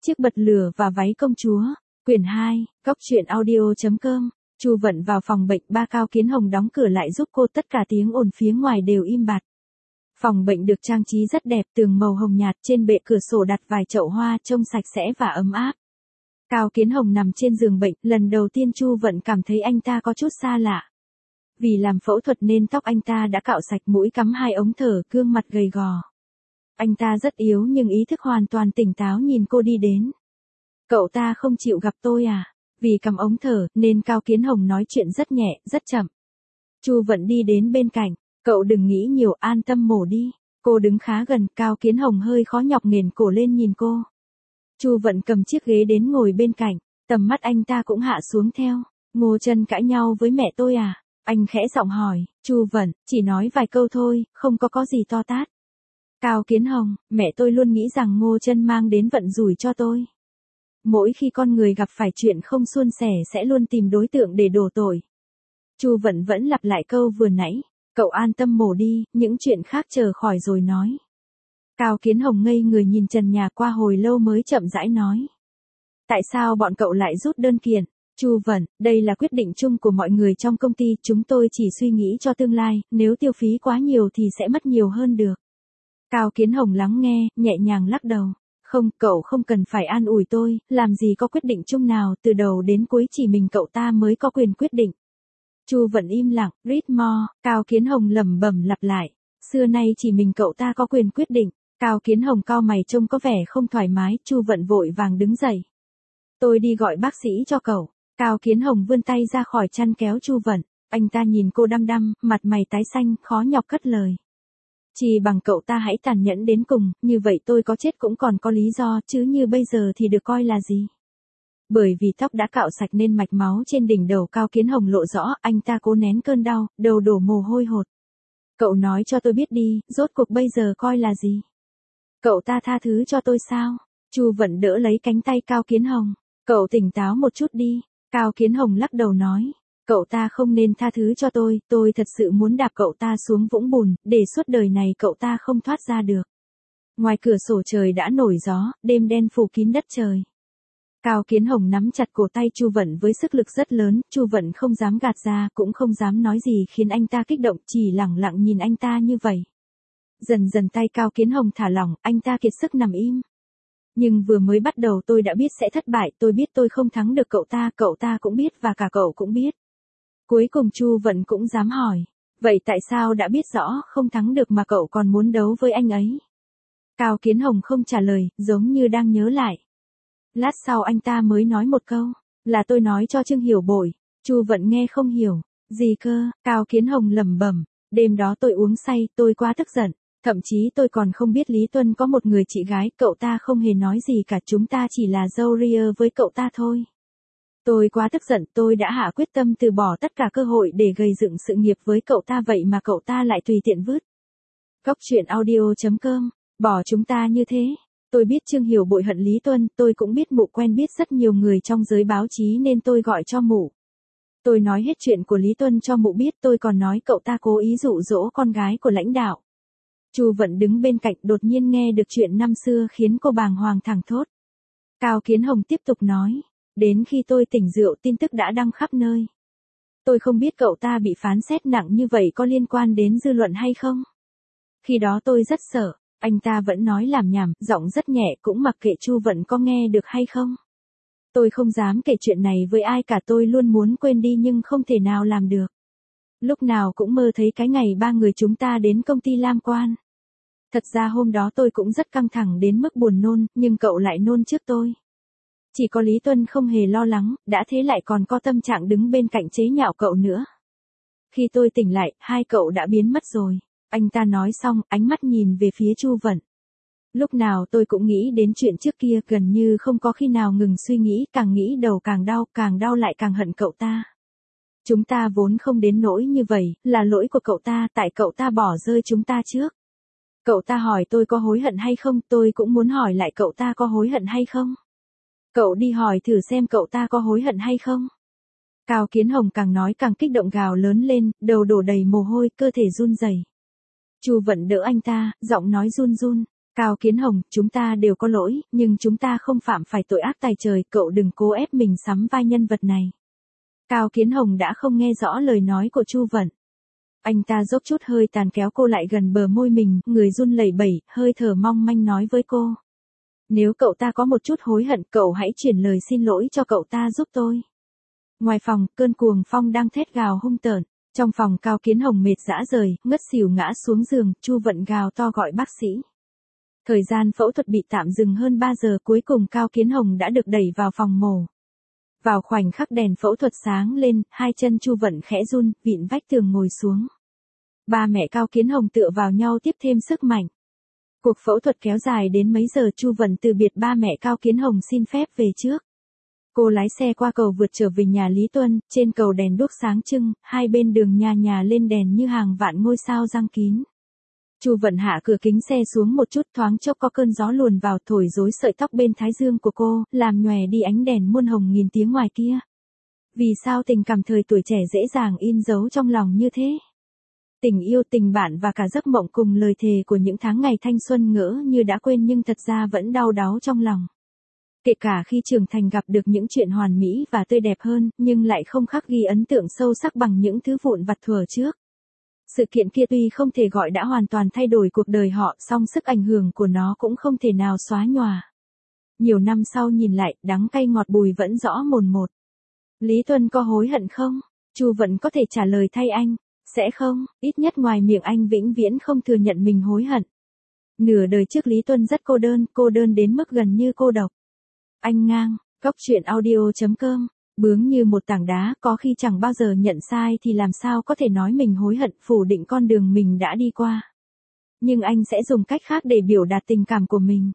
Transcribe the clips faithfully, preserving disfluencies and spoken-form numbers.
Chiếc bật lửa và váy công chúa, quyển hai, cốc truyện audio chấm com. Chu Vận vào phòng bệnh, ba Cao Kiến Hồng đóng cửa lại giúp cô, tất cả tiếng ồn phía ngoài đều im bặt. Phòng bệnh được trang trí rất đẹp, tường màu hồng nhạt, trên bệ cửa sổ đặt vài chậu hoa trông sạch sẽ và ấm áp. Cao Kiến Hồng nằm trên giường bệnh, lần đầu tiên Chu Vận cảm thấy anh ta có chút xa lạ. Vì làm phẫu thuật nên tóc anh ta đã cạo sạch, mũi cắm hai ống thở, gương mặt gầy gò. Anh ta rất yếu nhưng ý thức hoàn toàn tỉnh táo nhìn cô đi đến. Cậu ta không chịu gặp tôi à? Vì cắm ống thở nên Cao Kiến Hồng nói chuyện rất nhẹ, rất chậm. Chu Vận đi đến bên cạnh, cậu đừng nghĩ nhiều, an tâm mổ đi. Cô đứng khá gần, Cao Kiến Hồng hơi khó nhọc nghển cổ lên nhìn cô. Chu Vận cầm chiếc ghế đến ngồi bên cạnh, tầm mắt anh ta cũng hạ xuống theo. Ngô Trân cãi nhau với mẹ tôi à? Anh khẽ giọng hỏi. Chu Vận, chỉ nói vài câu thôi, không có có gì to tát. Cao Kiến Hồng, mẹ tôi luôn nghĩ rằng Ngô Trân mang đến vận rủi cho tôi. Mỗi khi con người gặp phải chuyện không suôn sẻ sẽ luôn tìm đối tượng để đổ tội. Chu Vận vẫn lặp lại câu vừa nãy, cậu an tâm mổ đi, những chuyện khác chờ khỏi rồi nói. Cao Kiến Hồng ngây người nhìn trần nhà qua hồi lâu mới chậm rãi nói. Tại sao bọn cậu lại rút đơn kiện? Chu Vận, đây là quyết định chung của mọi người trong công ty, chúng tôi chỉ suy nghĩ cho tương lai, nếu tiêu phí quá nhiều thì sẽ mất nhiều hơn được. Cao Kiến Hồng lắng nghe, nhẹ nhàng lắc đầu. Không, cậu không cần phải an ủi tôi, làm gì có quyết định chung nào, từ đầu đến cuối chỉ mình cậu ta mới có quyền quyết định. Chu Vận im lặng, read more, Cao Kiến Hồng lẩm bẩm lặp lại. Xưa nay chỉ mình cậu ta có quyền quyết định. Cao Kiến Hồng cau mày trông có vẻ không thoải mái, Chu Vận vội vàng đứng dậy. Tôi đi gọi bác sĩ cho cậu. Cao Kiến Hồng vươn tay ra khỏi chăn kéo Chu Vận, anh ta nhìn cô đăm đăm, mặt mày tái xanh, khó nhọc cất lời. Chỉ bằng cậu ta hãy tàn nhẫn đến cùng, như vậy tôi có chết cũng còn có lý do, chứ như bây giờ thì được coi là gì. Bởi vì tóc đã cạo sạch nên mạch máu trên đỉnh đầu Cao Kiến Hồng lộ rõ, anh ta cố nén cơn đau, đầu đổ mồ hôi hột. Cậu nói cho tôi biết đi, rốt cuộc bây giờ coi là gì? Cậu ta tha thứ cho tôi sao? Chu Vận đỡ lấy cánh tay Cao Kiến Hồng. Cậu tỉnh táo một chút đi. Cao Kiến Hồng lắc đầu nói. Cậu ta không nên tha thứ cho tôi, tôi thật sự muốn đạp cậu ta xuống vũng bùn, để suốt đời này cậu ta không thoát ra được. Ngoài cửa sổ trời đã nổi gió, đêm đen phủ kín đất trời. Cao Kiến Hồng nắm chặt cổ tay Chu Vận với sức lực rất lớn, Chu Vận không dám gạt ra, cũng không dám nói gì khiến anh ta kích động, chỉ lẳng lặng nhìn anh ta như vậy. Dần dần tay Cao Kiến Hồng thả lỏng, anh ta kiệt sức nằm im. Nhưng vừa mới bắt đầu tôi đã biết sẽ thất bại, tôi biết tôi không thắng được cậu ta, cậu ta cũng biết và cả cậu cũng biết. Cuối cùng Chu Vận cũng dám hỏi, vậy tại sao đã biết rõ không thắng được mà cậu còn muốn đấu với anh ấy? Cao Kiến Hồng không trả lời, giống như đang nhớ lại. Lát sau anh ta mới nói một câu, là tôi nói cho Trương Hiểu Bội. Chu Vận nghe không hiểu, gì cơ? Cao Kiến Hồng lẩm bẩm, đêm đó tôi uống say, tôi quá tức giận, thậm chí tôi còn không biết Lý Tuân có một người chị gái, cậu ta không hề nói gì cả, chúng ta chỉ là dâu ria với cậu ta thôi. Tôi quá tức giận, tôi đã hạ quyết tâm từ bỏ tất cả cơ hội để gây dựng sự nghiệp với cậu ta, vậy mà cậu ta lại tùy tiện vứt. Cốc truyện audio chấm com, bỏ chúng ta như thế. Tôi biết Trương Hiểu Bội hận Lý Tuân, tôi cũng biết mụ quen biết rất nhiều người trong giới báo chí nên tôi gọi cho mụ. Tôi nói hết chuyện của Lý Tuân cho mụ biết, tôi còn nói cậu ta cố ý dụ dỗ con gái của lãnh đạo. Chu Vận đứng bên cạnh đột nhiên nghe được chuyện năm xưa khiến cô bàng hoàng thẳng thốt. Cao Kiến Hồng tiếp tục nói. Đến khi tôi tỉnh rượu tin tức đã đăng khắp nơi. Tôi không biết cậu ta bị phán xét nặng như vậy có liên quan đến dư luận hay không. Khi đó tôi rất sợ, anh ta vẫn nói lảm nhảm, giọng rất nhẹ, cũng mặc kệ Chu Vận có nghe được hay không. Tôi không dám kể chuyện này với ai cả, tôi luôn muốn quên đi nhưng không thể nào làm được. Lúc nào cũng mơ thấy cái ngày ba người chúng ta đến công ty Lam Quan. Thật ra hôm đó tôi cũng rất căng thẳng đến mức buồn nôn, nhưng cậu lại nôn trước tôi. Chỉ có Lý Tuân không hề lo lắng, đã thế lại còn có tâm trạng đứng bên cạnh chế nhạo cậu nữa. Khi tôi tỉnh lại, hai cậu đã biến mất rồi. Anh ta nói xong, ánh mắt nhìn về phía Chu Vận. Lúc nào tôi cũng nghĩ đến chuyện trước kia, gần như không có khi nào ngừng suy nghĩ, càng nghĩ đầu càng đau, càng đau lại càng hận cậu ta. Chúng ta vốn không đến nỗi như vậy, là lỗi của cậu ta, tại cậu ta bỏ rơi chúng ta trước. Cậu ta hỏi tôi có hối hận hay không, tôi cũng muốn hỏi lại cậu ta có hối hận hay không. Cậu đi hỏi thử xem cậu ta có hối hận hay không. Cao Kiến Hồng càng nói càng kích động, gào lớn lên, đầu đổ đầy mồ hôi, cơ thể run rẩy. Chu Vận đỡ anh ta, giọng nói run run. Cao Kiến Hồng, chúng ta đều có lỗi, nhưng chúng ta không phạm phải tội ác tày trời, cậu đừng cố ép mình sắm vai nhân vật này. Cao Kiến Hồng đã không nghe rõ lời nói của Chu Vận. Anh ta dốc chút hơi tàn kéo cô lại gần bờ môi mình, người run lẩy bẩy, hơi thở mong manh nói với cô. Nếu cậu ta có một chút hối hận, cậu hãy chuyển lời xin lỗi cho cậu ta giúp tôi. Ngoài phòng, cơn cuồng phong đang thét gào hung tợn. Trong phòng Cao Kiến Hồng mệt rã rời, ngất xỉu ngã xuống giường, Chu Vận gào to gọi bác sĩ. Thời gian phẫu thuật bị tạm dừng hơn ba giờ, cuối cùng Cao Kiến Hồng đã được đẩy vào phòng mổ. Vào khoảnh khắc đèn phẫu thuật sáng lên, hai chân Chu Vận khẽ run, vịn vách tường ngồi xuống. Ba mẹ Cao Kiến Hồng tựa vào nhau tiếp thêm sức mạnh. Cuộc phẫu thuật kéo dài đến mấy giờ, Chu Vận từ biệt ba mẹ Cao Kiến Hồng xin phép về trước. Cô lái xe qua cầu vượt trở về nhà Lý Tuân, trên cầu đèn đuốc sáng trưng, hai bên đường nhà nhà lên đèn như hàng vạn ngôi sao giăng kín. Chu Vận hạ cửa kính xe xuống một chút, thoáng chốc có cơn gió luồn vào thổi rối sợi tóc bên thái dương của cô, làm nhòe đi ánh đèn muôn hồng nghìn tiếng ngoài kia. Vì sao tình cảm thời tuổi trẻ dễ dàng in dấu trong lòng như thế? Tình yêu, tình bạn và cả giấc mộng cùng lời thề của những tháng ngày thanh xuân ngỡ như đã quên nhưng thật ra vẫn đau đáu trong lòng. Kể cả khi trưởng thành gặp được những chuyện hoàn mỹ và tươi đẹp hơn, nhưng lại không khắc ghi ấn tượng sâu sắc bằng những thứ vụn vặt thuở trước. Sự kiện kia tuy không thể gọi đã hoàn toàn thay đổi cuộc đời họ, song sức ảnh hưởng của nó cũng không thể nào xóa nhòa. Nhiều năm sau nhìn lại, đắng cay ngọt bùi vẫn rõ mồn một. Lý Tuân có hối hận không? Chu Vận có thể trả lời thay anh. Sẽ không, ít nhất ngoài miệng anh vĩnh viễn không thừa nhận mình hối hận. Nửa đời trước Lý Tuân rất cô đơn, cô đơn đến mức gần như cô độc. Anh ngang, góc truyện audio chấm com, bướng như một tảng đá, có khi chẳng bao giờ nhận sai thì làm sao có thể nói mình hối hận, phủ định con đường mình đã đi qua. Nhưng anh sẽ dùng cách khác để biểu đạt tình cảm của mình.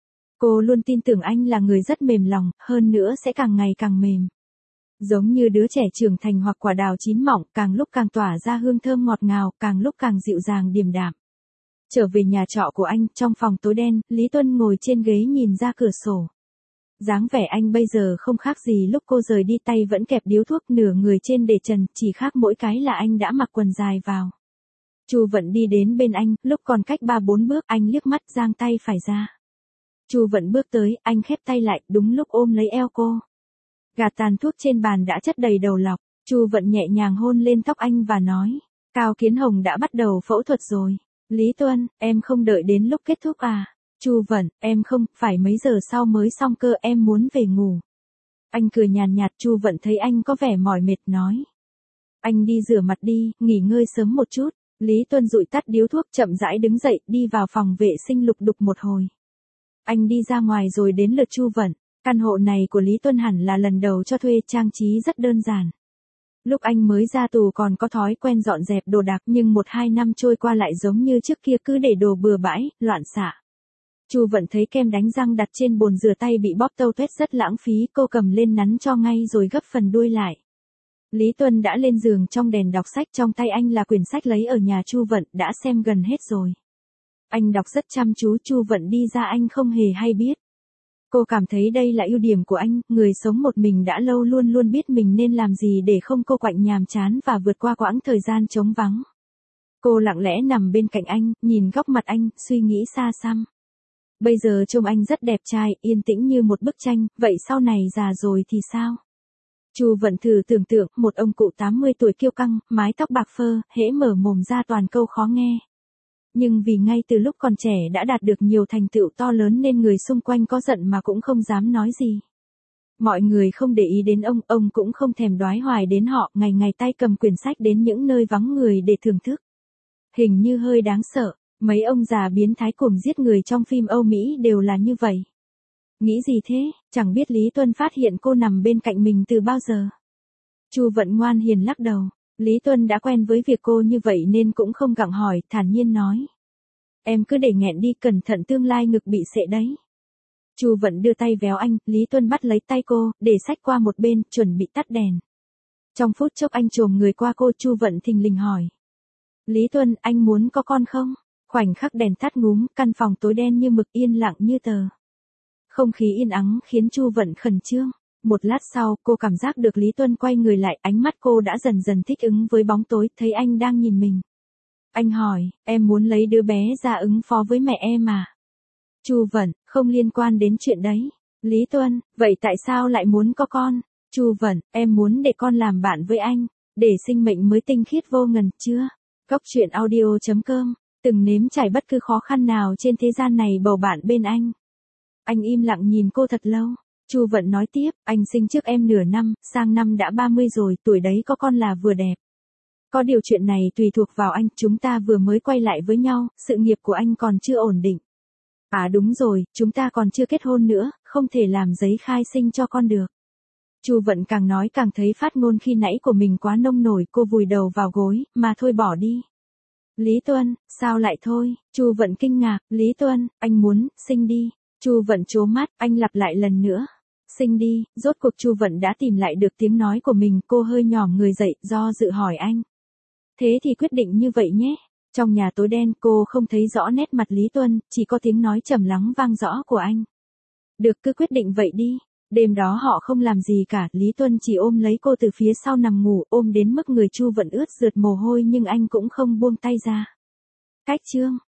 Cô luôn tin tưởng anh là người rất mềm lòng, hơn nữa sẽ càng ngày càng mềm. Giống như đứa trẻ trưởng thành hoặc quả đào chín mọng, càng lúc càng tỏa ra hương thơm ngọt ngào, càng lúc càng dịu dàng điềm đạm. Trở về nhà trọ của anh, trong phòng tối đen, Lý Tuân ngồi trên ghế nhìn ra cửa sổ. Dáng vẻ anh bây giờ không khác gì lúc cô rời đi, tay vẫn kẹp điếu thuốc, nửa người trên để trần, chỉ khác mỗi cái là anh đã mặc quần dài vào. Chu Vận đi đến bên anh, lúc còn cách ba bốn bước, anh liếc mắt giang tay phải ra. Chu Vận bước tới, anh khép tay lại, đúng lúc ôm lấy eo cô. Gạt tàn thuốc trên bàn đã chất đầy đầu lọc, Chu Vận nhẹ nhàng hôn lên tóc anh và nói, Cao Kiến Hồng đã bắt đầu phẫu thuật rồi. Lý Tuân, em không đợi đến lúc kết thúc à? Chu Vận, em không, phải mấy giờ sau mới xong cơ, em muốn về ngủ. Anh cười nhàn nhạt, Chu Vận thấy anh có vẻ mỏi mệt nói. Anh đi rửa mặt đi, nghỉ ngơi sớm một chút. Lý Tuân dụi tắt điếu thuốc, chậm rãi đứng dậy, đi vào phòng vệ sinh lục đục một hồi. Anh đi ra ngoài rồi đến lượt Chu Vận. Căn hộ này của Lý Tuân hẳn là lần đầu cho thuê, trang trí rất đơn giản. Lúc anh mới ra tù còn có thói quen dọn dẹp đồ đạc, nhưng một hai năm trôi qua lại giống như trước kia, cứ để đồ bừa bãi, loạn xạ. Chu Vận thấy kem đánh răng đặt trên bồn rửa tay bị bóp tâu tuét rất lãng phí, cô cầm lên nắn cho ngay rồi gấp phần đuôi lại. Lý Tuân đã lên giường trong đèn đọc sách, trong tay anh là quyển sách lấy ở nhà Chu Vận, đã xem gần hết rồi. Anh đọc rất chăm chú, Chu Vận đi ra anh không hề hay biết. Cô cảm thấy đây là ưu điểm của anh, người sống một mình đã lâu luôn luôn biết mình nên làm gì để không cô quạnh nhàm chán và vượt qua quãng thời gian trống vắng. Cô lặng lẽ nằm bên cạnh anh, nhìn góc mặt anh, suy nghĩ xa xăm. Bây giờ trông anh rất đẹp trai, yên tĩnh như một bức tranh, vậy sau này già rồi thì sao? Chu Vận thử tưởng tượng, một ông cụ tám mươi tuổi kiêu căng, mái tóc bạc phơ, hễ mở mồm ra toàn câu khó nghe. Nhưng vì ngay từ lúc còn trẻ đã đạt được nhiều thành tựu to lớn nên người xung quanh có giận mà cũng không dám nói gì. Mọi người không để ý đến ông, ông cũng không thèm đoái hoài đến họ, ngày ngày tay cầm quyển sách đến những nơi vắng người để thưởng thức. Hình như hơi đáng sợ, mấy ông già biến thái cuồng giết người trong phim Âu Mỹ đều là như vậy. Nghĩ gì thế, chẳng biết Lý Tuân phát hiện cô nằm bên cạnh mình từ bao giờ. Chu Vận ngoan hiền lắc đầu. Lý Tuân đã quen với việc cô như vậy nên cũng không gặng hỏi, thản nhiên nói. Em cứ để nghẹn đi, cẩn thận tương lai ngực bị sệ đấy. Chu Vận đưa tay véo anh, Lý Tuân bắt lấy tay cô, để sách qua một bên, chuẩn bị tắt đèn. Trong phút chốc anh chồm người qua cô, Chu Vận thình lình hỏi. Lý Tuân, anh muốn có con không? Khoảnh khắc đèn tắt ngúm, căn phòng tối đen như mực, yên lặng như tờ. Không khí yên ắng khiến Chu Vận khẩn trương. Một lát sau, cô cảm giác được Lý Tuân quay người lại, ánh mắt cô đã dần dần thích ứng với bóng tối, thấy anh đang nhìn mình. Anh hỏi, em muốn lấy đứa bé ra ứng phó với mẹ em à? Chu Vận, không liên quan đến chuyện đấy. Lý Tuân, vậy tại sao lại muốn có con? Chu Vận, em muốn để con làm bạn với anh, để sinh mệnh mới tinh khiết vô ngần, chưa? Cốc truyện audio.com, từng nếm trải bất cứ khó khăn nào trên thế gian này bầu bạn bên anh. Anh im lặng nhìn cô thật lâu. Chu Vận nói tiếp, anh sinh trước em nửa năm, sang năm đã ba mươi rồi, tuổi đấy có con là vừa đẹp. Có điều chuyện này tùy thuộc vào anh, chúng ta vừa mới quay lại với nhau, sự nghiệp của anh còn chưa ổn định. À đúng rồi, chúng ta còn chưa kết hôn nữa, không thể làm giấy khai sinh cho con được. Chu Vận càng nói càng thấy phát ngôn khi nãy của mình quá nông nổi, cô vùi đầu vào gối, mà thôi bỏ đi. Lý Tuân, sao lại thôi? Chu Vận kinh ngạc, Lý Tuân, anh muốn, sinh đi. Chu Vận trố mắt, anh lặp lại lần nữa. Sinh đi, rốt cuộc Chu Vận đã tìm lại được tiếng nói của mình, cô hơi nhòm người dậy, do dự hỏi anh. Thế thì quyết định như vậy nhé. Trong nhà tối đen, cô không thấy rõ nét mặt Lý Tuân, chỉ có tiếng nói trầm lắng vang rõ của anh. Được, cứ quyết định vậy đi. Đêm đó họ không làm gì cả, Lý Tuân chỉ ôm lấy cô từ phía sau nằm ngủ, ôm đến mức người Chu Vận ướt rượt mồ hôi nhưng anh cũng không buông tay ra. Cách chương